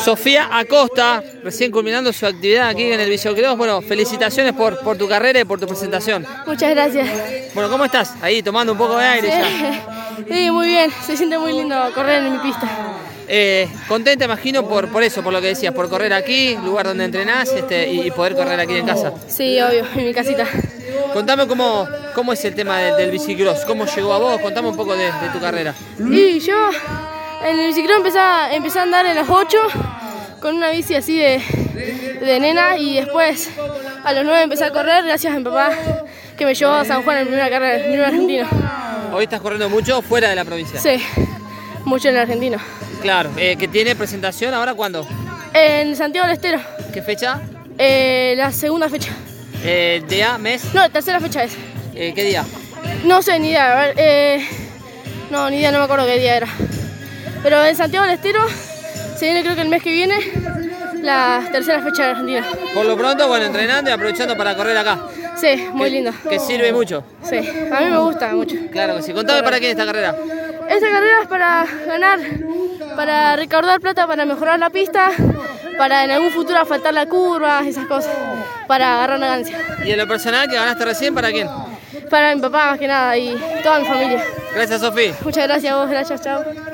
Sofía Acosta, recién culminando su actividad aquí en el bicicross. Bueno, felicitaciones por tu carrera y por tu presentación. Muchas gracias. Bueno, ¿cómo estás? Ahí tomando un poco de aire ya. Sí, muy bien. Se siente muy lindo correr en mi pista. Contenta, imagino, por eso, por lo que decías, por correr aquí, lugar donde entrenás y poder correr aquí en casa. Sí, obvio, en mi casita. Contame cómo es el tema del bicicross, cómo llegó a vos, contame un poco de tu carrera. Y yo en el bicicross empecé a andar en los 8 con una bici así de nena, y después a los 9 empecé a correr gracias a mi papá, que me llevó a San Juan en primera carrera, en primer argentino. ¿Hoy estás corriendo mucho fuera de la provincia? Sí, mucho en el argentino. Claro, ¿que tiene presentación ahora cuándo? En Santiago del Estero. ¿Qué fecha? La segunda fecha. ¿Día, mes? No, tercera fecha es. ¿Qué día? No sé, ni idea. A ver, no, ni idea, no me acuerdo qué día era. Pero en Santiago del Estero se viene, creo que el mes que viene, la tercera fecha de Argentina. Por lo pronto, bueno, entrenando y aprovechando para correr acá. Sí, muy lindo. Que sirve mucho. Sí, a mí me gusta mucho. Claro que sí. Contame para quién esta carrera. Esta carrera es para ganar, para recaudar plata, para mejorar la pista, para en algún futuro asfaltar la curva, esas cosas, para agarrar una ganancia. ¿Y en lo personal que ganaste recién, para quién? Para mi papá más que nada y toda mi familia. Gracias, Sofía. Muchas gracias a vos, gracias, chao.